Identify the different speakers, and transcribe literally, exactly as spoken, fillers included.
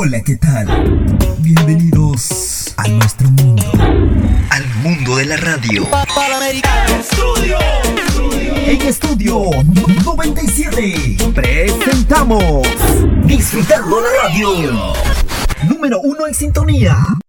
Speaker 1: Hola, ¿qué tal? Bienvenidos a nuestro mundo, al mundo de la radio.
Speaker 2: Estudio.
Speaker 1: En Estudio noventa y siete presentamos Disfrutando la Radio, número uno en sintonía.